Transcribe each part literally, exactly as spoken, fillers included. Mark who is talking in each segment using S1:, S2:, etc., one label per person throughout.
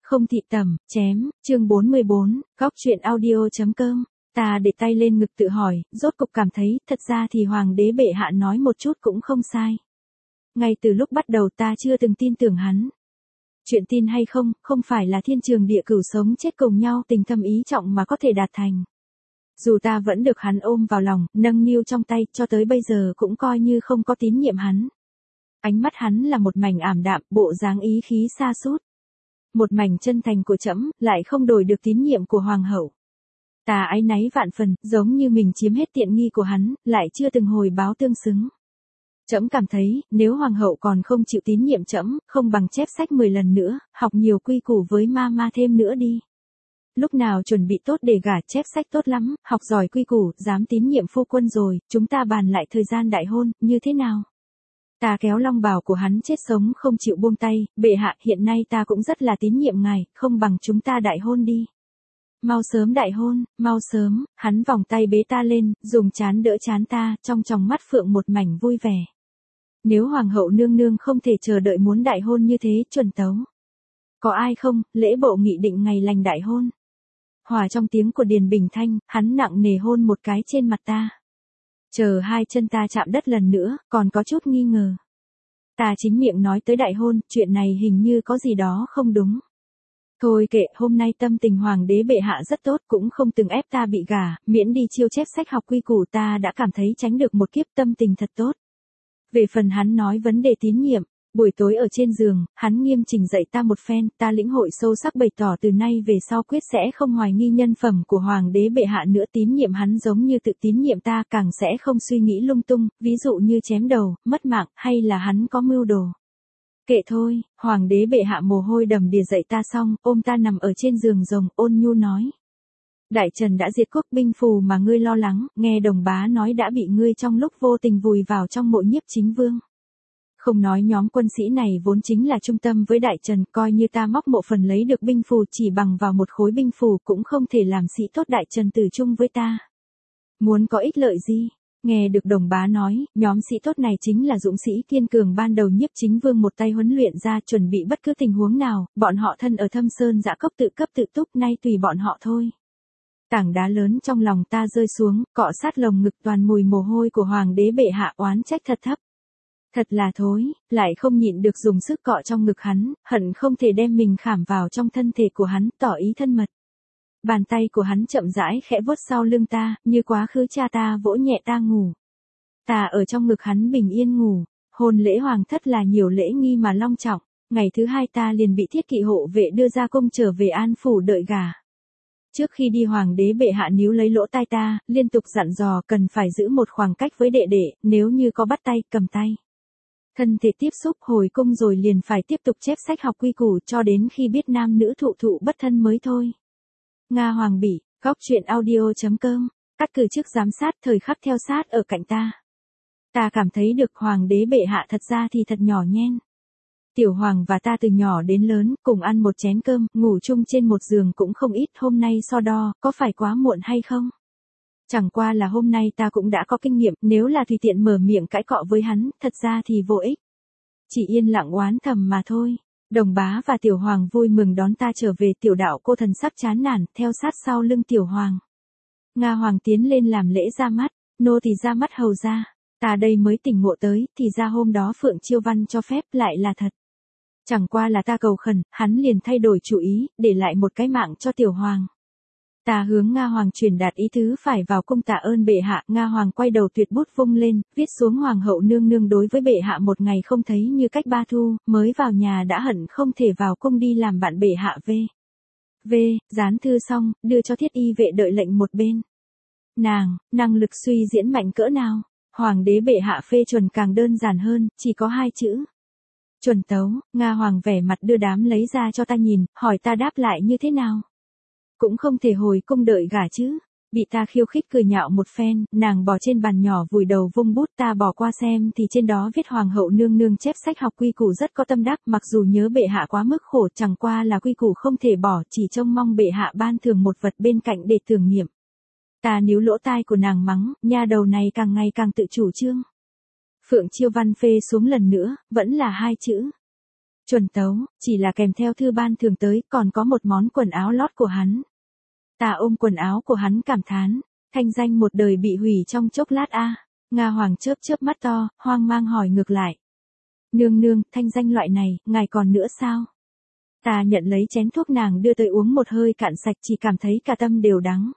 S1: Không thị tầm, chém, chương bốn mươi bốn, góc chuyện audio.com. Ta để tay lên ngực tự hỏi, rốt cục cảm thấy, thật ra thì hoàng đế bệ hạ nói một chút cũng không sai. Ngay từ lúc bắt đầu ta chưa từng tin tưởng hắn. Chuyện tin hay không, không phải là thiên trường địa cửu sống chết cùng nhau tình thâm ý trọng mà có thể đạt thành. Dù ta vẫn được hắn ôm vào lòng, nâng niu trong tay, cho tới bây giờ cũng coi như không có tín nhiệm hắn. Ánh mắt hắn là một mảnh ảm đạm, bộ dáng ý khí xa sút. Một mảnh chân thành của trẫm, lại không đổi được tín nhiệm của hoàng hậu. Ta áy náy vạn phần, giống như mình chiếm hết tiện nghi của hắn, lại chưa từng hồi báo tương xứng. Trẫm cảm thấy, nếu hoàng hậu còn không chịu tín nhiệm trẫm, không bằng chép sách mười lần nữa, học nhiều quy củ với ma ma thêm nữa đi. Lúc nào chuẩn bị tốt để gả, chép sách tốt lắm, học giỏi quy củ, dám tín nhiệm phu quân rồi, chúng ta bàn lại thời gian đại hôn, như thế nào? Ta kéo long bào của hắn chết sống không chịu buông tay, bệ hạ, hiện nay ta cũng rất là tín nhiệm ngài, không bằng chúng ta đại hôn đi. Mau sớm đại hôn, mau sớm, hắn vòng tay bế ta lên, dùng trán đỡ trán ta, trong tròng mắt phượng một mảnh vui vẻ. Nếu hoàng hậu nương nương không thể chờ đợi muốn đại hôn như thế, chuẩn tấu. Có ai không, lễ bộ nghị định ngày lành đại hôn. Hòa trong tiếng của Điền Bình Thanh, hắn nặng nề hôn một cái trên mặt ta. Chờ hai chân ta chạm đất lần nữa, còn có chút nghi ngờ. Ta chính miệng nói tới đại hôn, chuyện này hình như có gì đó không đúng. Thôi kệ, hôm nay tâm tình hoàng đế bệ hạ rất tốt, cũng không từng ép ta bị gả, miễn đi chiêu chép sách học quy củ, ta đã cảm thấy tránh được một kiếp, tâm tình thật tốt. Về phần hắn nói vấn đề tín nhiệm, buổi tối ở trên giường, hắn nghiêm chỉnh dạy ta một phen, ta lĩnh hội sâu sắc bày tỏ từ nay về sau quyết sẽ không hoài nghi nhân phẩm của hoàng đế bệ hạ nữa, tín nhiệm hắn giống như tự tín nhiệm ta, càng sẽ không suy nghĩ lung tung, ví dụ như chém đầu, mất mạng, hay là hắn có mưu đồ. Kệ thôi, hoàng đế bệ hạ mồ hôi đầm đìa dạy ta xong, ôm ta nằm ở trên giường rồng, ôn nhu nói. Đại Trần đã diệt quốc, binh phù mà ngươi lo lắng, nghe đồng bá nói đã bị ngươi trong lúc vô tình vùi vào trong mộ Nhiếp Chính Vương. Không nói nhóm quân sĩ này vốn chính là trung tâm với Đại Trần, coi như ta móc mộ phần lấy được binh phù chỉ bằng vào một khối binh phù cũng không thể làm sĩ tốt Đại Trần tử chung với ta. Muốn có ích lợi gì? Nghe được đồng bá nói, nhóm sĩ tốt này chính là dũng sĩ kiên cường ban đầu Nhiếp Chính Vương một tay huấn luyện ra, chuẩn bị bất cứ tình huống nào, bọn họ thân ở thâm sơn dã cốc tự cấp tự túc, nay tùy bọn họ thôi. Tảng đá lớn trong lòng ta rơi xuống, cọ sát lồng ngực, toàn mùi mồ hôi của hoàng đế bệ hạ, oán trách thật thấp. Thật là thối, lại không nhịn được dùng sức cọ trong ngực hắn, hận không thể đem mình khảm vào trong thân thể của hắn, tỏ ý thân mật. Bàn tay của hắn chậm rãi khẽ vuốt sau lưng ta, như quá khứ cha ta vỗ nhẹ ta ngủ. Ta ở trong ngực hắn bình yên ngủ, hôn lễ hoàng thất là nhiều lễ nghi mà long trọng, ngày thứ hai ta liền bị thiết kỵ hộ vệ đưa ra cung trở về An phủ đợi gả. Trước khi đi hoàng đế bệ hạ níu lấy lỗ tai ta, liên tục dặn dò cần phải giữ một khoảng cách với đệ đệ, nếu như có bắt tay, cầm tay. Thân thể tiếp xúc, hồi cung rồi liền phải tiếp tục chép sách học quy củ cho đến khi biết nam nữ thụ thụ bất thân mới thôi. Nga Hoàng Bỉ, góc chuyện audio.com, cắt cử chức giám sát thời khắc theo sát ở cạnh ta. Ta cảm thấy được hoàng đế bệ hạ thật ra thì thật nhỏ nhen. Tiểu hoàng và ta từ nhỏ đến lớn, cùng ăn một chén cơm, ngủ chung trên một giường cũng không ít, hôm nay so đo, có phải quá muộn hay không? Chẳng qua là hôm nay ta cũng đã có kinh nghiệm, nếu là tùy tiện mở miệng cãi cọ với hắn, thật ra thì vô ích. Chỉ yên lặng oán thầm mà thôi. Đồng bá và tiểu hoàng vui mừng đón ta trở về, tiểu đạo cô thần sắc chán nản, theo sát sau lưng tiểu hoàng. Nga Hoàng tiến lên làm lễ ra mắt, nô thì ra mắt hầu ra. Ta đây mới tỉnh ngộ tới, thì ra hôm đó Phượng Chiêu Văn cho phép lại là thật. Chẳng qua là ta cầu khẩn, hắn liền thay đổi chủ ý, để lại một cái mạng cho tiểu hoàng. Ta hướng Nga Hoàng truyền đạt ý tứ phải vào cung tạ ơn bệ hạ, Nga Hoàng quay đầu tuyệt bút vung lên, viết xuống hoàng hậu nương nương đối với bệ hạ một ngày không thấy như cách ba thu, mới vào nhà đã hận không thể vào cung đi làm bạn bệ hạ v. V, dán thư xong, đưa cho thiết y vệ đợi lệnh một bên. Nàng, năng lực suy diễn mạnh cỡ nào? Hoàng đế bệ hạ phê chuẩn càng đơn giản hơn, chỉ có hai chữ. Chuẩn tấu, Nga Hoàng vẻ mặt đưa đám lấy ra cho ta nhìn, hỏi ta đáp lại như thế nào? Cũng không thể hồi cung đợi gả chứ. Bị ta khiêu khích cười nhạo một phen, nàng bò trên bàn nhỏ vùi đầu vung bút, ta bỏ qua xem thì trên đó viết hoàng hậu nương nương chép sách học quy củ rất có tâm đắc, mặc dù nhớ bệ hạ quá mức khổ, chẳng qua là quy củ không thể bỏ, chỉ trông mong bệ hạ ban thưởng một vật bên cạnh để tưởng niệm. Ta níu lỗ tai của nàng mắng, nha đầu này càng ngày càng tự chủ trương. Phượng Chiêu Văn phê xuống lần nữa, vẫn là hai chữ. Chuẩn tấu, chỉ là kèm theo thư ban thường tới, còn có một món quần áo lót của hắn. Ta ôm quần áo của hắn cảm thán, thanh danh một đời bị hủy trong chốc lát a. À. Nga Hoàng chớp chớp mắt to, hoang mang hỏi ngược lại. Nương nương, thanh danh loại này, ngài còn nữa sao? Ta nhận lấy chén thuốc nàng đưa tới uống một hơi cạn sạch, chỉ cảm thấy cả tâm đều đắng.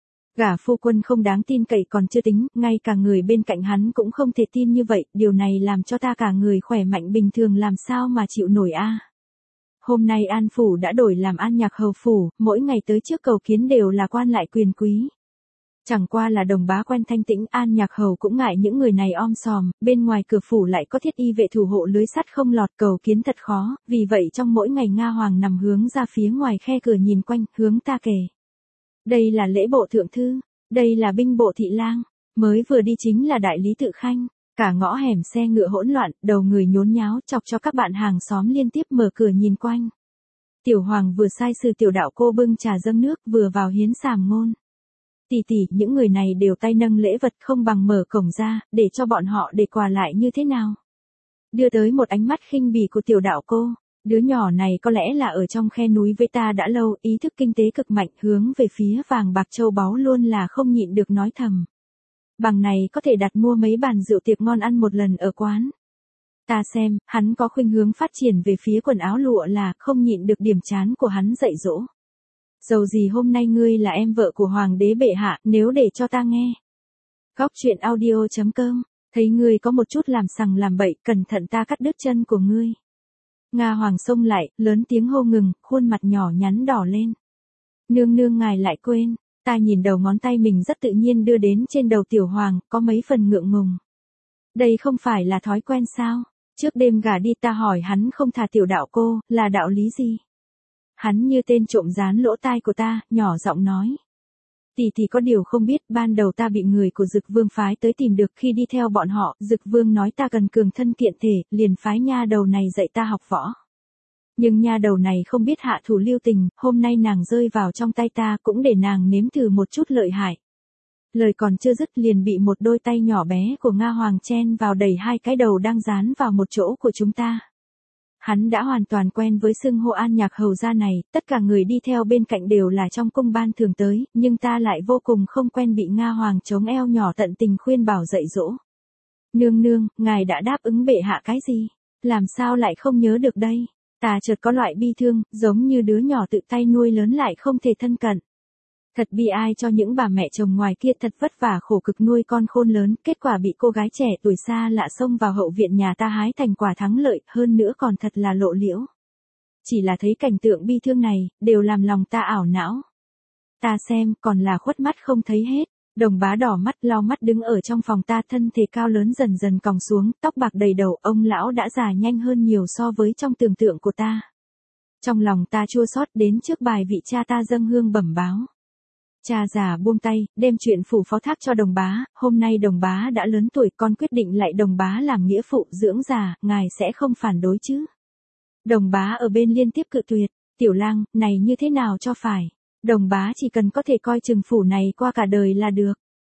S1: Gả phu quân không đáng tin cậy còn chưa tính, ngay cả người bên cạnh hắn cũng không thể tin như vậy, điều này làm cho ta cả người khỏe mạnh bình thường làm sao mà chịu nổi a. À. Hôm nay An Phủ đã đổi làm An Nhạc Hầu Phủ, mỗi ngày tới trước cầu kiến đều là quan lại quyền quý. Chẳng qua là Đồng Bá quen thanh tĩnh, An Nhạc Hầu cũng ngại những người này om sòm, bên ngoài cửa phủ lại có thiết y vệ thủ hộ lưới sắt không lọt, cầu kiến thật khó, vì vậy trong mỗi ngày Nga Hoàng nằm hướng ra phía ngoài khe cửa nhìn quanh, hướng ta kể. Đây là lễ bộ thượng thư, đây là binh bộ thị lang, mới vừa đi chính là đại lý tự khanh, cả ngõ hẻm xe ngựa hỗn loạn, đầu người nhốn nháo chọc cho các bạn hàng xóm liên tiếp mở cửa nhìn quanh. Tiểu Hoàng vừa sai sử tiểu đạo cô bưng trà dâng nước vừa vào hiến sàm ngôn. Tỷ tỷ, những người này đều tay nâng lễ vật không bằng mở cổng ra, để cho bọn họ để quà lại như thế nào. Đưa tới một ánh mắt khinh bỉ của tiểu đạo cô, đứa nhỏ này có lẽ là ở trong khe núi với ta đã lâu, ý thức kinh tế cực mạnh, hướng về phía vàng bạc châu báu luôn là không nhịn được nói thầm. Bằng này có thể đặt mua mấy bàn rượu tiệc ngon ăn một lần ở quán. Ta xem, hắn có khuynh hướng phát triển về phía quần áo lụa là không nhịn được điểm chán của hắn dạy dỗ. Dầu gì hôm nay ngươi là em vợ của Hoàng đế bệ hạ, nếu để cho ta nghe. Góc truyện audio chấm com, thấy ngươi có một chút làm sằng làm bậy, cẩn thận ta cắt đứt chân của ngươi. Nga Hoàng xông lại, lớn tiếng hô ngừng, khuôn mặt nhỏ nhắn đỏ lên. Nương nương ngài lại quên, ta nhìn đầu ngón tay mình rất tự nhiên đưa đến trên đầu Tiểu Hoàng, có mấy phần ngượng ngùng. Đây không phải là thói quen sao? Trước đêm gả đi ta hỏi hắn không thà tiểu đạo cô, là đạo lý gì? Hắn như tên trộm dán lỗ tai của ta, nhỏ giọng nói. Tỷ tỷ có điều không biết, ban đầu ta bị người của Dực Vương phái tới tìm được, khi đi theo bọn họ, Dực Vương nói ta cần cường thân kiện thể, liền phái nha đầu này dạy ta học võ. Nhưng nha đầu này không biết hạ thủ lưu tình, hôm nay nàng rơi vào trong tay ta cũng để nàng nếm thử một chút lợi hại. Lời còn chưa dứt liền bị một đôi tay nhỏ bé của Nga Hoàng chen vào đẩy hai cái đầu đang dán vào một chỗ của chúng ta. Hắn đã hoàn toàn quen với xưng hô An Nhạc Hầu gia này, tất cả người đi theo bên cạnh đều là trong cung ban thường tới, nhưng ta lại vô cùng không quen bị Nga Hoàng chống eo nhỏ tận tình khuyên bảo dạy dỗ. Nương nương, ngài đã đáp ứng bệ hạ cái gì? Làm sao lại không nhớ được đây? Ta chợt có loại bi thương, giống như đứa nhỏ tự tay nuôi lớn lại không thể thân cận. Thật bi ai cho những bà mẹ chồng ngoài kia thật vất vả khổ cực nuôi con khôn lớn, kết quả bị cô gái trẻ tuổi xa lạ xông vào hậu viện nhà ta hái thành quả thắng lợi, hơn nữa còn thật là lộ liễu. Chỉ là thấy cảnh tượng bi thương này, đều làm lòng ta ảo não. Ta xem, còn là khuất mắt không thấy hết. Đồng Bá đỏ mắt lau mắt đứng ở trong phòng ta, thân thể cao lớn dần dần còng xuống, tóc bạc đầy đầu, ông lão đã già nhanh hơn nhiều so với trong tưởng tượng của ta. Trong lòng ta chua xót, đến trước bài vị cha ta dâng hương bẩm báo. Cha già buông tay, đem chuyện phủ phó thác cho Đồng Bá, hôm nay Đồng Bá đã lớn tuổi, con quyết định lại Đồng Bá làm nghĩa phụ dưỡng già, ngài sẽ không phản đối chứ? Đồng Bá ở bên liên tiếp cự tuyệt, Tiểu Lang, này như thế nào cho phải? Đồng Bá chỉ cần có thể coi chừng phủ này qua cả đời là được.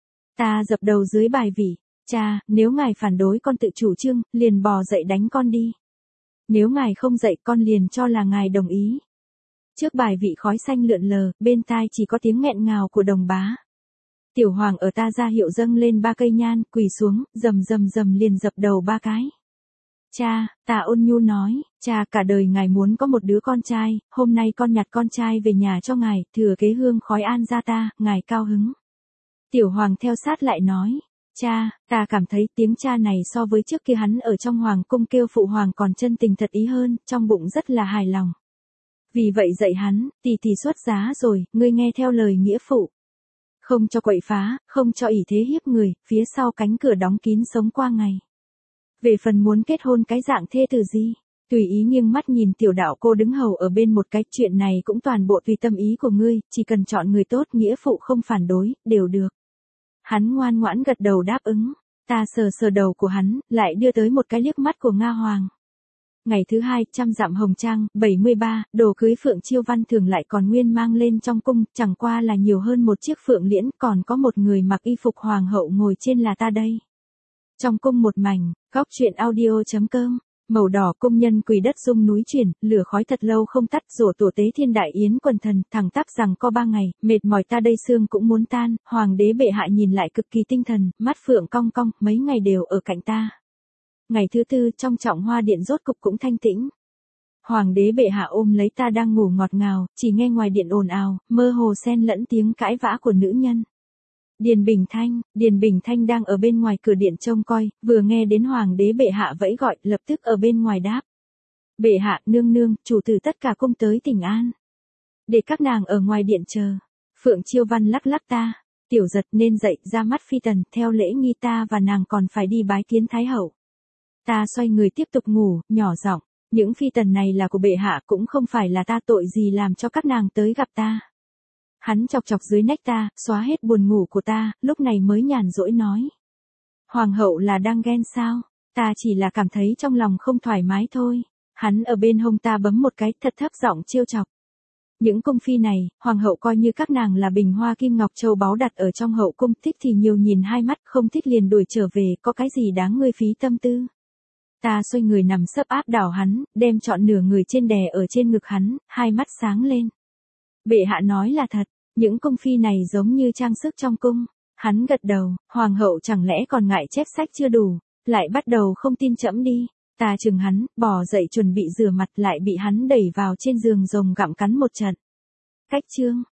S1: Ta dập đầu dưới bài vị, cha, nếu ngài phản đối con tự chủ trương, liền bò dậy đánh con đi. Nếu ngài không dậy con liền cho là ngài đồng ý. Trước bài vị khói xanh lượn lờ, bên tai chỉ có tiếng nghẹn ngào của Đồng Bá. Tiểu Hoàng ở ta ra hiệu dâng lên ba cây nhang, quỳ xuống, rầm rầm rầm liền dập đầu ba cái. Cha, ta ôn nhu nói, cha cả đời ngài muốn có một đứa con trai, hôm nay con nhặt con trai về nhà cho ngài, thừa kế hương khói an gia ta, ngài cao hứng. Tiểu Hoàng theo sát lại nói, cha, ta cảm thấy tiếng cha này so với trước kia hắn ở trong Hoàng cung kêu phụ hoàng còn chân tình thật ý hơn, trong bụng rất là hài lòng. Vì vậy dạy hắn, tỷ tỷ xuất giá rồi, ngươi nghe theo lời nghĩa phụ. Không cho quậy phá, không cho ỷ thế hiếp người, phía sau cánh cửa đóng kín sống qua ngày. Về phần muốn kết hôn cái dạng thê tử gì, tùy ý nghiêng mắt nhìn tiểu đạo cô đứng hầu ở bên một cái, chuyện này cũng toàn bộ tùy tâm ý của ngươi, chỉ cần chọn người tốt, nghĩa phụ không phản đối, đều được. Hắn ngoan ngoãn gật đầu đáp ứng, ta sờ sờ đầu của hắn, lại đưa tới một cái liếc mắt của Nga Hoàng. Ngày thứ hai, trăm dặm hồng trang, bảy mươi ba, đồ cưới Phượng Chiêu Văn thường lại còn nguyên mang lên trong cung, chẳng qua là nhiều hơn một chiếc phượng liễn, còn có một người mặc y phục hoàng hậu ngồi trên là ta đây. Trong cung một mảnh, góc truyện audio chấm com Màu đỏ công nhân quỳ đất rung núi chuyển, lửa khói thật lâu không tắt, rổ tổ tế thiên đại yến quần thần, thẳng tắp rằng co ba ngày, mệt mỏi ta đây xương cũng muốn tan, hoàng đế bệ hạ nhìn lại cực kỳ tinh thần, mắt phượng cong cong, mấy ngày đều ở cạnh ta. Ngày thứ tư trong trọng hoa điện rốt cục cũng thanh tĩnh. Hoàng đế bệ hạ ôm lấy ta đang ngủ ngọt ngào, chỉ nghe ngoài điện ồn ào, mơ hồ xen lẫn tiếng cãi vã của nữ nhân. Điền Bình Thanh, Điền Bình Thanh đang ở bên ngoài cửa điện trông coi, vừa nghe đến hoàng đế bệ hạ vẫy gọi, lập tức ở bên ngoài đáp. Bệ hạ, nương nương, chủ tử tất cả cung tới Tỉnh An. Để các nàng ở ngoài điện chờ. Phượng Chiêu Văn lắc lắc ta. Tiểu Giật nên dậy ra mắt phi tần, theo lễ nghi ta và nàng còn phải đi bái kiến Thái Hậu. Ta xoay người tiếp tục ngủ, nhỏ giọng, những phi tần này là của bệ hạ cũng không phải là ta, tội gì làm cho các nàng tới gặp ta. Hắn chọc chọc dưới nách ta, xóa hết buồn ngủ của ta, lúc này mới nhàn rỗi nói. Hoàng hậu là đang ghen sao? Ta chỉ là cảm thấy trong lòng không thoải mái thôi. Hắn ở bên hông ta bấm một cái, thật thấp giọng trêu chọc. Những cung phi này, hoàng hậu coi như các nàng là bình hoa kim ngọc châu báu đặt ở trong hậu cung, thích thì nhiều nhìn hai mắt, không thích liền đuổi trở về, có cái gì đáng ngươi phí tâm tư. Ta xoay người nằm sấp áp đảo hắn, đem trọn nửa người trên đè ở trên ngực hắn, hai mắt sáng lên. Bệ hạ nói là thật, những cung phi này giống như trang sức trong cung. Hắn gật đầu, hoàng hậu chẳng lẽ còn ngại chép sách chưa đủ, lại bắt đầu không tin trẫm đi. Ta chừng hắn, bò dậy chuẩn bị rửa mặt lại bị hắn đẩy vào trên giường rồng gặm cắn một trận. Cách chương